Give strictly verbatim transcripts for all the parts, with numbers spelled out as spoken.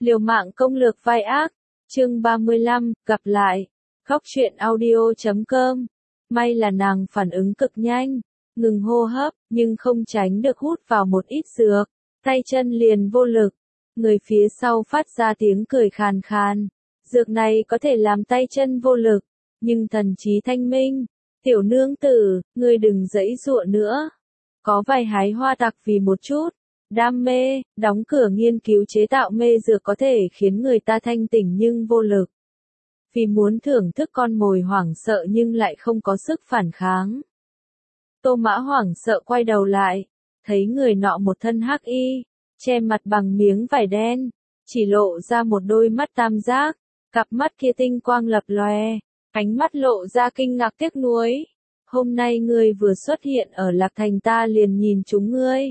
Liều mạng công lược vai ác, chương ba mươi lăm, gặp lại, góc truyện audio chấm com. May là nàng phản ứng cực nhanh, ngừng hô hấp, nhưng không tránh được hút vào một ít dược, tay chân liền vô lực. Người phía sau phát ra tiếng cười khàn khàn. Dược này có thể làm tay chân vô lực, nhưng thần trí thanh minh. Tiểu nương tử, ngươi đừng giãy giụa nữa. Có vài hái hoa tặc vì một chút đam mê, đóng cửa nghiên cứu chế tạo mê dược có thể khiến người ta thanh tỉnh nhưng vô lực. Vì muốn thưởng thức con mồi hoảng sợ nhưng lại không có sức phản kháng. Tô Mã hoảng sợ quay đầu lại, thấy người nọ một thân hắc y, che mặt bằng miếng vải đen, chỉ lộ ra một đôi mắt tam giác, cặp mắt kia tinh quang lập lòe, ánh mắt lộ ra kinh ngạc tiếc nuối. Hôm nay ngươi vừa xuất hiện ở Lạc Thành ta liền nhìn chúng ngươi.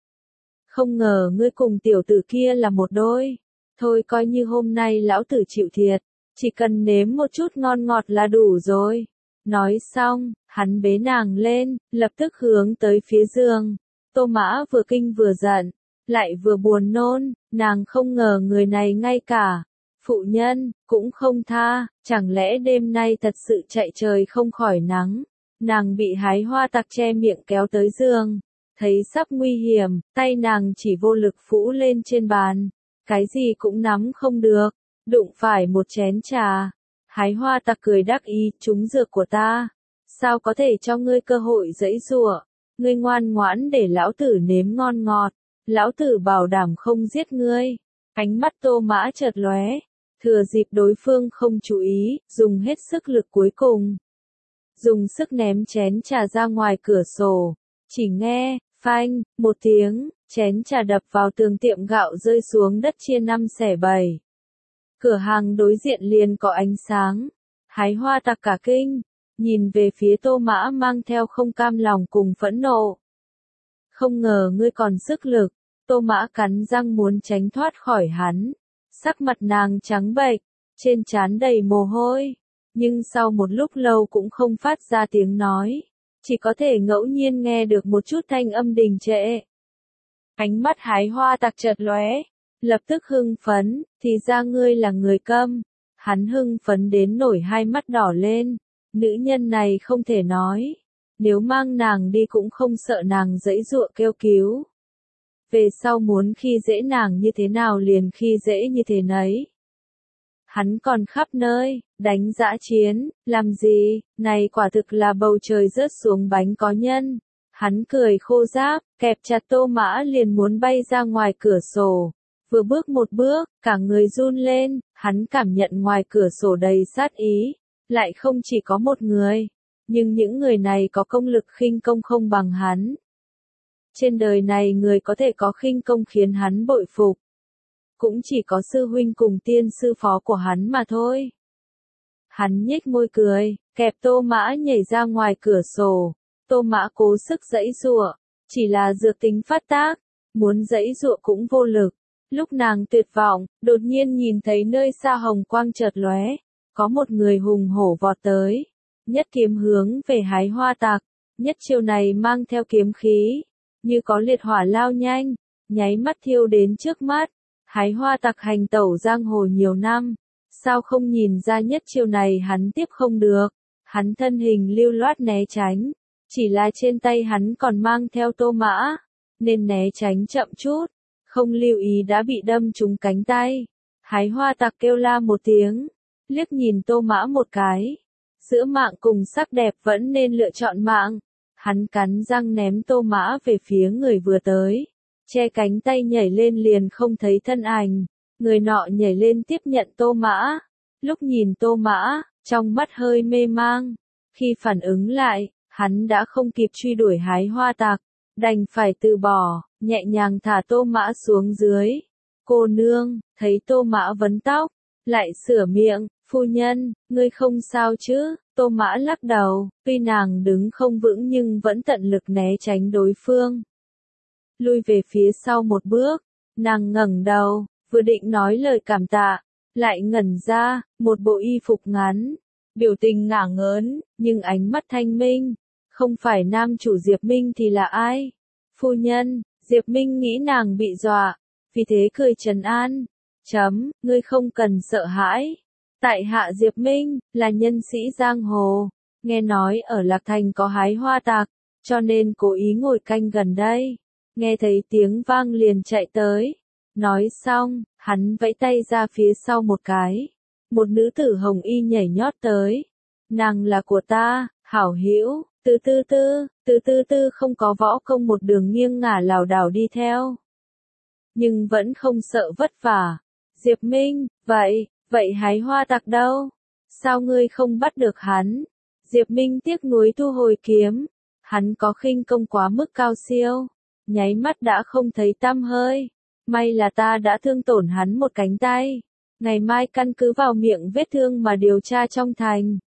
Không ngờ ngươi cùng tiểu tử kia là một đôi. Thôi coi như hôm nay lão tử chịu thiệt, chỉ cần nếm một chút ngon ngọt là đủ rồi. Nói xong, hắn bế nàng lên, lập tức hướng tới phía giường. Tô Mã vừa kinh vừa giận, lại vừa buồn nôn, nàng không ngờ người này ngay cả phụ nhân cũng không tha, chẳng lẽ đêm nay thật sự chạy trời không khỏi nắng. Nàng bị hái hoa tặc che miệng kéo tới giường, thấy sắp nguy hiểm, tay nàng chỉ vô lực phũ lên trên bàn, cái gì cũng nắm không được, đụng phải một chén trà. Hái hoa tặc cười đắc ý, trúng dược của ta, sao có thể cho ngươi cơ hội giãy giụa, ngươi ngoan ngoãn để lão tử nếm ngon ngọt, lão tử bảo đảm không giết ngươi. Ánh mắt Tô Mã chợt lóe, thừa dịp đối phương không chú ý, dùng hết sức lực cuối cùng. Dùng sức ném chén trà ra ngoài cửa sổ, chỉ nghe, phanh, một tiếng, chén trà đập vào tường tiệm gạo rơi xuống đất chia năm xẻ bảy. Cửa hàng đối diện liền có ánh sáng, hái hoa tặc cả kinh, nhìn về phía Tô Mã mang theo không cam lòng cùng phẫn nộ. Không ngờ ngươi còn sức lực, Tô Mã cắn răng muốn tránh thoát khỏi hắn, sắc mặt nàng trắng bệch, trên trán đầy mồ hôi. Nhưng sau một lúc lâu cũng không phát ra tiếng nói, chỉ có thể ngẫu nhiên nghe được một chút thanh âm đình trệ. Ánh mắt hái hoa tặc chợt lóe, lập tức hưng phấn, thì ra ngươi là người câm. Hắn hưng phấn đến nổi hai mắt đỏ lên, nữ nhân này không thể nói, nếu mang nàng đi cũng không sợ nàng giãy giụa kêu cứu. Về sau muốn khi dễ nàng như thế nào liền khi dễ như thế nấy. Hắn còn khắp nơi, đánh dã chiến, làm gì, này quả thực là bầu trời rớt xuống bánh có nhân. Hắn cười khô ráp, kẹp chặt Tô Mã liền muốn bay ra ngoài cửa sổ. Vừa bước một bước, cả người run lên, hắn cảm nhận ngoài cửa sổ đầy sát ý. Lại không chỉ có một người, nhưng những người này có công lực khinh công không bằng hắn. Trên đời này người có thể có khinh công khiến hắn bội phục, cũng chỉ có sư huynh cùng tiên sư phó của hắn mà thôi. Hắn nhếch môi cười, kẹp Tô Mã nhảy ra ngoài cửa sổ. Tô Mã cố sức giãy giụa, chỉ là dược tính phát tác, muốn giãy giụa cũng vô lực. Lúc nàng tuyệt vọng, đột nhiên nhìn thấy nơi xa hồng quang chợt lóe, có một người hùng hổ vọt tới, nhất kiếm hướng về hái hoa tặc. Nhất chiêu này mang theo kiếm khí, như có liệt hỏa lao nhanh, nháy mắt thiêu đến trước mắt. Hái hoa tặc hành tẩu giang hồ nhiều năm, sao không nhìn ra nhất chiêu này hắn tiếp không được. Hắn thân hình lưu loát né tránh, chỉ là trên tay hắn còn mang theo Tô Mã, nên né tránh chậm chút, không lưu ý đã bị đâm trúng cánh tay. Hái hoa tặc kêu la một tiếng, liếc nhìn Tô Mã một cái, giữa mạng cùng sắc đẹp vẫn nên lựa chọn mạng. Hắn cắn răng ném Tô Mã về phía người vừa tới, che cánh tay nhảy lên liền không thấy thân ảnh. Người nọ nhảy lên tiếp nhận Tô Mã, lúc nhìn Tô Mã, trong mắt hơi mê mang. Khi phản ứng lại, hắn đã không kịp truy đuổi hái hoa tặc, đành phải từ bỏ, nhẹ nhàng thả Tô Mã xuống dưới. Cô nương, thấy Tô Mã vấn tóc, lại sửa miệng, phu nhân, ngươi không sao chứ? Tô Mã lắc đầu, tuy nàng đứng không vững nhưng vẫn tận lực né tránh đối phương. Lui về phía sau một bước, nàng ngẩng đầu, vừa định nói lời cảm tạ, lại ngẩn ra, một bộ y phục ngắn, biểu tình ngả ngớn, nhưng ánh mắt thanh minh. Không phải nam chủ Diệp Minh thì là ai? Phu nhân, Diệp Minh nghĩ nàng bị dọa, vì thế cười trấn an. Chấm, ngươi không cần sợ hãi. Tại hạ Diệp Minh, là nhân sĩ giang hồ. Nghe nói ở Lạc Thành có hái hoa tặc, cho nên cố ý ngồi canh gần đây. Nghe thấy tiếng vang liền chạy tới. Nói xong, hắn vẫy tay ra phía sau một cái. Một nữ tử hồng y nhảy nhót tới. Nàng là của ta, hảo hữu. Từ tư tư, từ tư tư không có võ công một đường nghiêng ngả lảo đảo đi theo. Nhưng vẫn không sợ vất vả. Diệp Minh, vậy, vậy hái hoa tặc đâu? Sao ngươi không bắt được hắn? Diệp Minh tiếc nuối thu hồi kiếm. Hắn có khinh công quá mức cao siêu. Nháy mắt đã không thấy tăm hơi. May là ta đã thương tổn hắn một cánh tay. Ngày mai căn cứ vào miệng vết thương mà điều tra trong thành.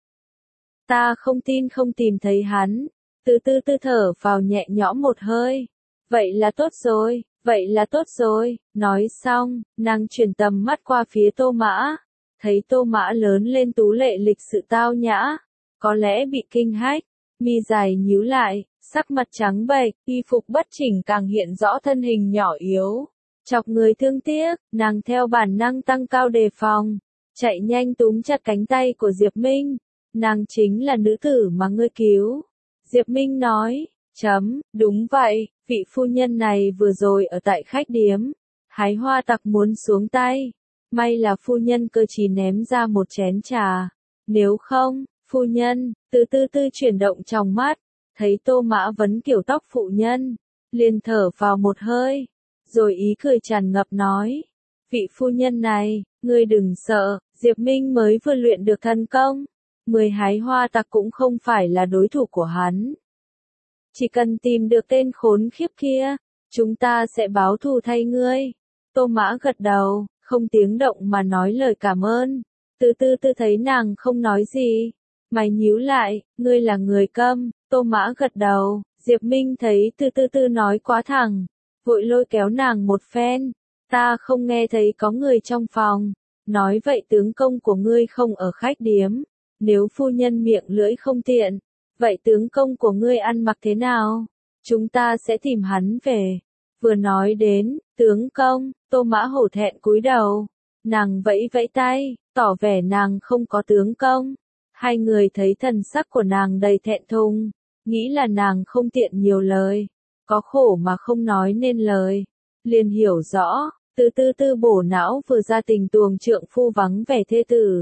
Ta không tin không tìm thấy hắn. Từ từ tư thở vào nhẹ nhõm một hơi. Vậy là tốt rồi, vậy là tốt rồi. Nói xong, nàng chuyển tầm mắt qua phía Tô Mã. Thấy Tô Mã lớn lên tú lệ lịch sự tao nhã. Có lẽ bị kinh hách. Mi dài nhíu lại, sắc mặt trắng bệch, y phục bất chỉnh càng hiện rõ thân hình nhỏ yếu. Chọc người thương tiếc, nàng theo bản năng tăng cao đề phòng. Chạy nhanh túm chặt cánh tay của Diệp Minh. Nàng chính là nữ tử mà ngươi cứu. Diệp Minh nói, chấm, đúng vậy, vị phu nhân này vừa rồi ở tại khách điếm. Hái hoa tặc muốn xuống tay. May là phu nhân cơ trí ném ra một chén trà. Nếu không, phu nhân, từ tư tư chuyển động trong mắt. Thấy Tô Mã vấn kiểu tóc phụ nhân. Liền thở vào một hơi. Rồi ý cười tràn ngập nói. Vị phu nhân này, ngươi đừng sợ, Diệp Minh mới vừa luyện được thần công. Mười hái hoa tặc cũng không phải là đối thủ của hắn. Chỉ cần tìm được tên khốn khiếp kia, chúng ta sẽ báo thù thay ngươi. Tô Mã gật đầu, không tiếng động mà nói lời cảm ơn. Từ từ tư thấy nàng không nói gì. Mày nhíu lại, ngươi là người câm. Tô Mã gật đầu, Diệp Minh thấy từ từ tư nói quá thẳng. Vội lôi kéo nàng một phen. Ta không nghe thấy có người trong phòng. Nói vậy tướng công của ngươi không ở khách điếm. Nếu phu nhân miệng lưỡi không tiện, vậy tướng công của ngươi ăn mặc thế nào? Chúng ta sẽ tìm hắn về. Vừa nói đến, tướng công, Tô Mã hổ thẹn cúi đầu. Nàng vẫy vẫy tay, tỏ vẻ nàng không có tướng công. Hai người thấy thần sắc của nàng đầy thẹn thùng, nghĩ là nàng không tiện nhiều lời. Có khổ mà không nói nên lời. Liền hiểu rõ, từ tư tư bổ não vừa ra tình tuồng trượng phu vắng vẻ thê tử.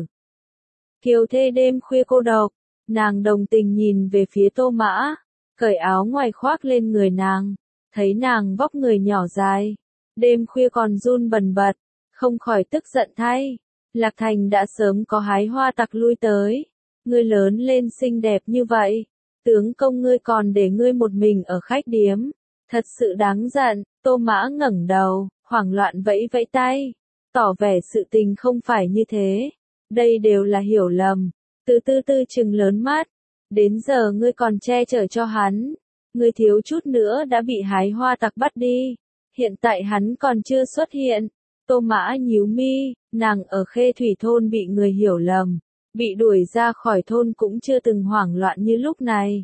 Kiều thê đêm khuya cô độc, nàng đồng tình nhìn về phía Tô Mã, cởi áo ngoài khoác lên người nàng, thấy nàng vóc người nhỏ dài, đêm khuya còn run bần bật, không khỏi tức giận thay. Lạc Thành đã sớm có hái hoa tặc lui tới, ngươi lớn lên xinh đẹp như vậy, tướng công ngươi còn để ngươi một mình ở khách điếm, thật sự đáng giận. Tô Mã ngẩng đầu, hoảng loạn vẫy vẫy tay, tỏ vẻ sự tình không phải như thế. Đây đều là hiểu lầm. Từ tư tư trừng lớn mắt. Đến giờ ngươi còn che chở cho hắn. Ngươi thiếu chút nữa đã bị hái hoa tặc bắt đi. Hiện tại hắn còn chưa xuất hiện. Tô Mã nhíu mi, nàng ở Khê Thủy thôn bị người hiểu lầm. Bị đuổi ra khỏi thôn cũng chưa từng hoảng loạn như lúc này.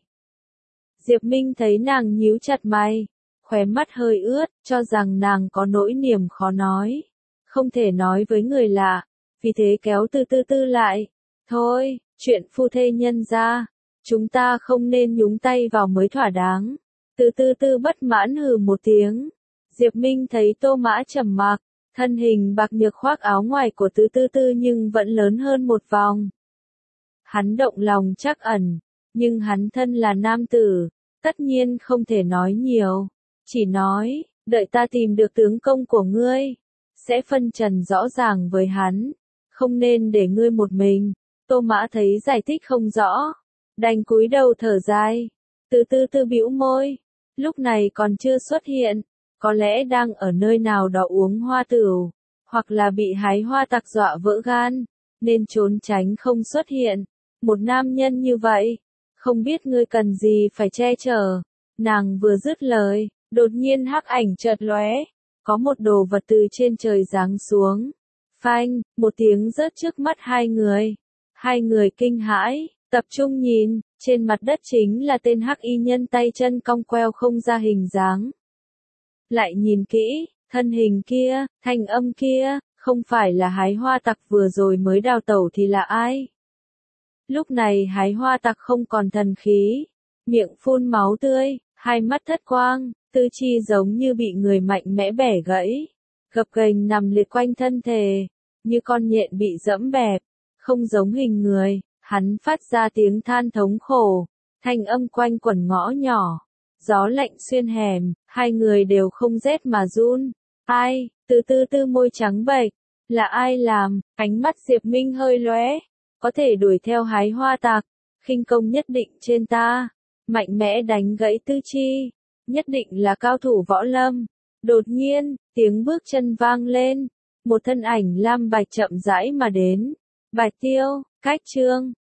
Diệp Minh thấy nàng nhíu chặt mày. Khóe mắt hơi ướt, cho rằng nàng có nỗi niềm khó nói. Không thể nói với người lạ. Vì thế kéo từ tư tư lại. Thôi, chuyện phu thê nhân ra. Chúng ta không nên nhúng tay vào mới thỏa đáng. Từ tư tư bất mãn hừ một tiếng. Diệp Minh thấy Tô Mã trầm mặc. Thân hình bạc nhược khoác áo ngoài của từ tư tư nhưng vẫn lớn hơn một vòng. Hắn động lòng trắc ẩn. Nhưng hắn thân là nam tử. Tất nhiên không thể nói nhiều. Chỉ nói, đợi ta tìm được tướng công của ngươi. Sẽ phân trần rõ ràng với hắn. Không nên để ngươi một mình. Tô Mã thấy giải thích không rõ. Đành cúi đầu thở dài. Từ từ tư bĩu môi. Lúc này còn chưa xuất hiện. Có lẽ đang ở nơi nào đó uống hoa tửu. Hoặc là bị hái hoa tặc dọa vỡ gan. Nên trốn tránh không xuất hiện. Một nam nhân như vậy. Không biết ngươi cần gì phải che chở. Nàng vừa dứt lời. Đột nhiên hắc ảnh chợt lóe. Có một đồ vật từ trên trời giáng xuống. Phanh, một tiếng rớt trước mắt hai người. Hai người kinh hãi, tập trung nhìn, trên mặt đất chính là tên hắc y nhân tay chân cong queo không ra hình dáng. Lại nhìn kỹ, thân hình kia, thanh âm kia, Không phải là hái hoa tặc vừa rồi mới đào tẩu thì là ai? Lúc này hái hoa tặc không còn thần khí, miệng phun máu tươi, hai mắt thất quang, tư chi giống như bị người mạnh mẽ bẻ gãy, gập ghềnh nằm liệt quanh thân thể, như con nhện bị dẫm bẹp, không giống hình người, hắn phát ra tiếng than thống khổ, thanh âm quanh quẩn ngõ nhỏ, gió lạnh xuyên hẻm, hai người đều không rét mà run. Ai? Từ tư tư môi trắng bệch, là ai làm? Ánh mắt Diệp Minh hơi lóe, có thể đuổi theo hái hoa tặc, khinh công nhất định trên ta, mạnh mẽ đánh gãy tư chi, nhất định là cao thủ võ lâm. Đột nhiên, tiếng bước chân vang lên, một thân ảnh lam bạch chậm rãi mà đến. Bạch Tiêu, Cách Trương,